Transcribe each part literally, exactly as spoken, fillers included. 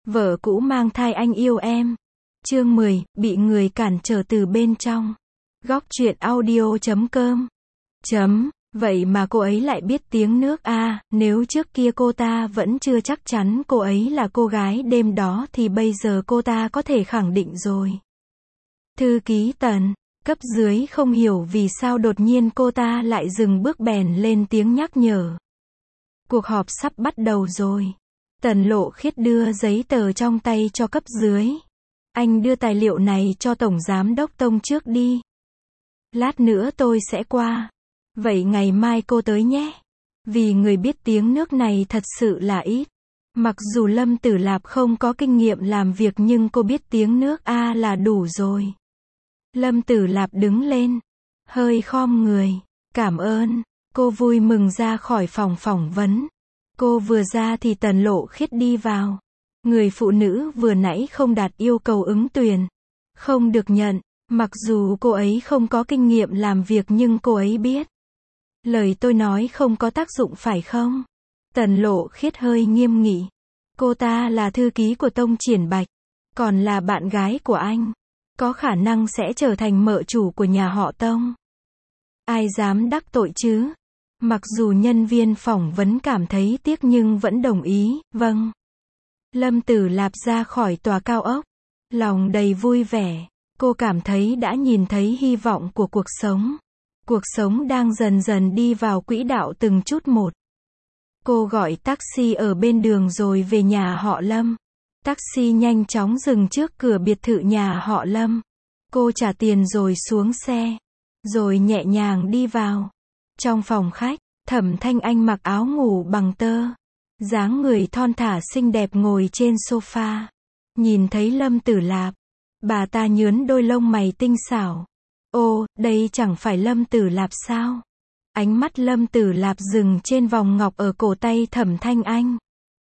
Vợ cũ mang thai anh yêu em. Chương mười, bị người cản trở từ bên trong. Góc truyện audio chấm com. Chấm, vậy mà cô ấy lại biết tiếng nước à, nếu trước kia cô ta vẫn chưa chắc chắn cô ấy là cô gái đêm đó thì bây giờ cô ta có thể khẳng định rồi. Thư ký Tần, cấp dưới không hiểu vì sao đột nhiên cô ta lại dừng bước bèn lên tiếng nhắc nhở. Cuộc họp sắp bắt đầu rồi. Tần Lộ Khiết đưa giấy tờ trong tay cho cấp dưới. Anh đưa tài liệu này cho Tổng Giám đốc Tông trước đi. Lát nữa tôi sẽ qua. Vậy ngày mai cô tới nhé. Vì người biết tiếng nước này thật sự là ít. Mặc dù Lâm Tử Lạp không có kinh nghiệm làm việc nhưng cô biết tiếng nước A là đủ rồi. Lâm Tử Lạp đứng lên. Hơi khom người. Cảm ơn. Cô vui mừng ra khỏi phòng phỏng vấn. Cô vừa ra thì Tần Lộ Khiết đi vào. Người phụ nữ vừa nãy không đạt yêu cầu ứng tuyển. Không được nhận. Mặc dù cô ấy không có kinh nghiệm làm việc nhưng cô ấy biết. Lời tôi nói không có tác dụng phải không? Tần Lộ Khiết hơi nghiêm nghị. Cô ta là thư ký của Tông Triển Bạch. Còn là bạn gái của anh. Có khả năng sẽ trở thành mợ chủ của nhà họ Tông. Ai dám đắc tội chứ? Mặc dù nhân viên phỏng vấn cảm thấy tiếc nhưng vẫn đồng ý, vâng. Lâm Tử Lạp ra khỏi tòa cao ốc. Lòng đầy vui vẻ. Cô cảm thấy đã nhìn thấy hy vọng của cuộc sống. Cuộc sống đang dần dần đi vào quỹ đạo từng chút một. Cô gọi taxi ở bên đường rồi về nhà họ Lâm. Taxi nhanh chóng dừng trước cửa biệt thự nhà họ Lâm. Cô trả tiền rồi xuống xe. Rồi nhẹ nhàng đi vào. Trong phòng khách, Thẩm Thanh Anh mặc áo ngủ bằng tơ. Dáng người thon thả xinh đẹp ngồi trên sofa. Nhìn thấy Lâm Tử Lạp. Bà ta nhướn đôi lông mày tinh xảo. Ô, đây chẳng phải Lâm Tử Lạp sao? Ánh mắt Lâm Tử Lạp dừng trên vòng ngọc ở cổ tay Thẩm Thanh Anh.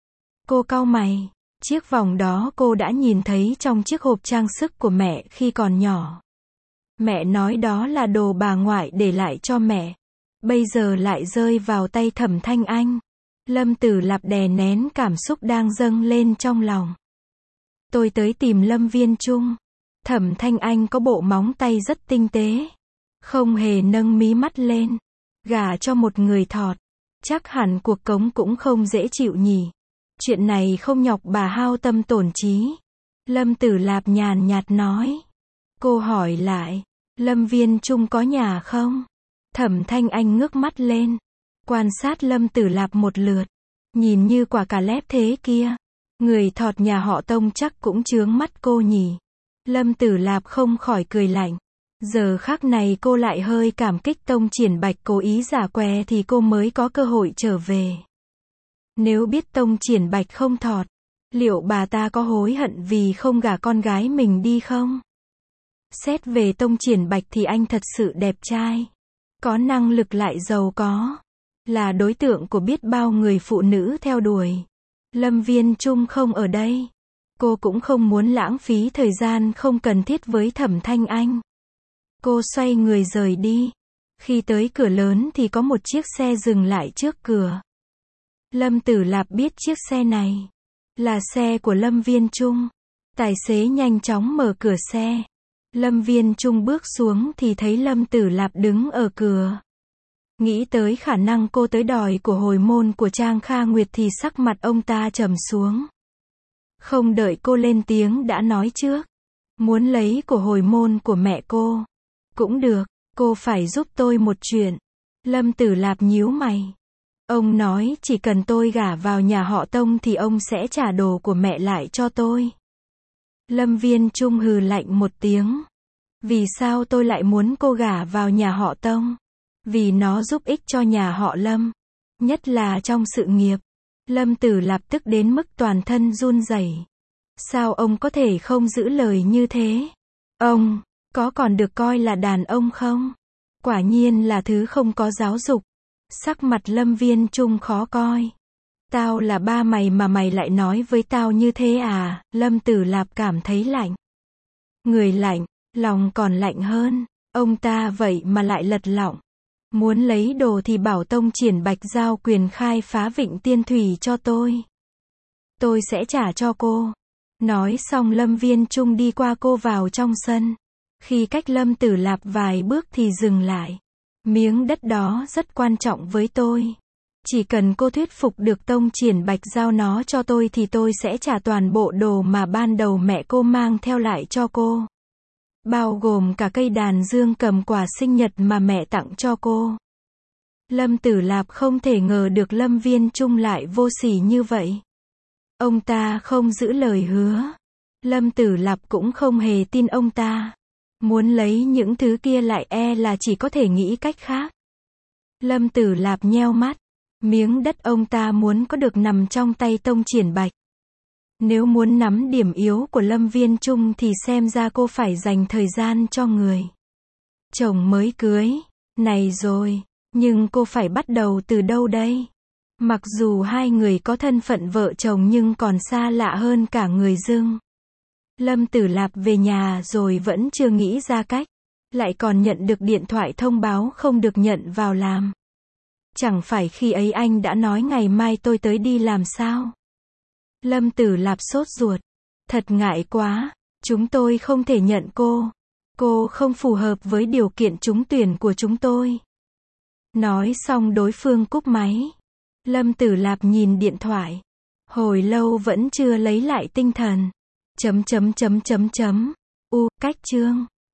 Cô cau mày. Chiếc vòng đó cô đã nhìn thấy trong chiếc hộp trang sức của mẹ khi còn nhỏ. Mẹ nói đó là đồ bà ngoại để lại cho mẹ. Bây giờ lại rơi vào tay Thẩm Thanh Anh. Lâm Tử Lạp đè nén cảm xúc đang dâng lên trong lòng. Tôi tới tìm Lâm Viên Trung. Thẩm Thanh Anh có bộ móng tay rất tinh tế. Không hề nâng mí mắt lên. Gả cho một người thọt. Chắc hẳn cuộc cống cũng không dễ chịu nhỉ. Chuyện này không nhọc bà hao tâm tổn trí. Lâm Tử Lạp nhàn nhạt nói. Cô hỏi lại. Lâm Viên Trung có nhà không? Thẩm Thanh Anh ngước mắt lên. Quan sát Lâm Tử Lạp một lượt. Nhìn như quả cà lép thế kia. Người thọt nhà họ Tông chắc cũng chướng mắt cô nhỉ. Lâm Tử Lạp không khỏi cười lạnh. Giờ khắc này cô lại hơi cảm kích Tông Triển Bạch cố ý giả què thì cô mới có cơ hội trở về. Nếu biết Tông Triển Bạch không thọt, liệu bà ta có hối hận vì không gả con gái mình đi không? Xét về Tông Triển Bạch thì anh thật sự đẹp trai. Có năng lực lại giàu có. Là đối tượng của biết bao người phụ nữ theo đuổi. Lâm Viên Trung không ở đây. Cô cũng không muốn lãng phí thời gian không cần thiết với Thẩm Thanh Anh. Cô xoay người rời đi. Khi tới cửa lớn thì có một chiếc xe dừng lại trước cửa. Lâm Tử Lạp biết chiếc xe này là xe của Lâm Viên Trung. Tài xế nhanh chóng mở cửa xe. Lâm Viên Trung bước xuống thì thấy Lâm Tử Lạp đứng ở cửa. Nghĩ tới khả năng cô tới đòi của hồi môn của Trang Kha Nguyệt thì sắc mặt ông ta trầm xuống. Không đợi cô lên tiếng đã nói trước. Muốn lấy của hồi môn của mẹ cô. Cũng được, cô phải giúp tôi một chuyện. Lâm Tử Lạp nhíu mày. Ông nói chỉ cần tôi gả vào nhà họ Tông thì ông sẽ trả đồ của mẹ lại cho tôi. Lâm Viên Trung hừ lạnh một tiếng. Vì sao tôi lại muốn cô gả vào nhà họ Tông? Vì nó giúp ích cho nhà họ Lâm. Nhất là trong sự nghiệp. Lâm Tử Lạp tức đến mức toàn thân run rẩy. Sao ông có thể không giữ lời như thế? Ông, có còn được coi là đàn ông không? Quả nhiên là thứ không có giáo dục. Sắc mặt Lâm Viên Trung khó coi. Tao là ba mày mà mày lại nói với tao như thế à? Lâm Tử Lạp cảm thấy lạnh. Người lạnh, lòng còn lạnh hơn. Ông ta vậy mà lại lật lọng. Muốn lấy đồ thì bảo Tông Triển Bạch giao quyền khai phá Vịnh Tiên Thủy cho tôi. Tôi sẽ trả cho cô. Nói xong Lâm Viên Trung đi qua cô vào trong sân. Khi cách Lâm Tử Lạp vài bước thì dừng lại. Miếng đất đó rất quan trọng với tôi. Chỉ cần cô thuyết phục được Tông Triển Bạch giao nó cho tôi thì tôi sẽ trả toàn bộ đồ mà ban đầu mẹ cô mang theo lại cho cô. Bao gồm cả cây đàn dương cầm quà sinh nhật mà mẹ tặng cho cô. Lâm Tử Lạp không thể ngờ được Lâm Viên Trung lại vô sỉ như vậy. Ông ta không giữ lời hứa. Lâm Tử Lạp cũng không hề tin ông ta. Muốn lấy những thứ kia lại e là chỉ có thể nghĩ cách khác. Lâm Tử Lạp nheo mắt. Miếng đất ông ta muốn có được nằm trong tay Tông Triển Bạch. Nếu muốn nắm điểm yếu của Lâm Viên Trung thì xem ra cô phải dành thời gian cho người chồng mới cưới. Này rồi, nhưng cô phải bắt đầu từ đâu đây? Mặc dù hai người có thân phận vợ chồng nhưng còn xa lạ hơn cả người dưng. Lâm Tử Lạp về nhà rồi vẫn chưa nghĩ ra cách. Lại còn nhận được điện thoại thông báo không được nhận vào làm. Chẳng phải khi ấy anh đã nói ngày mai tôi tới đi làm sao? Lâm Tử Lạp sốt ruột. Thật ngại quá. Chúng tôi không thể nhận cô. Cô không phù hợp với điều kiện trúng tuyển của chúng tôi. Nói xong đối phương cúp máy. Lâm Tử Lạp nhìn điện thoại. Hồi lâu vẫn chưa lấy lại tinh thần. Chấm chấm chấm chấm chấm. U, cách chương.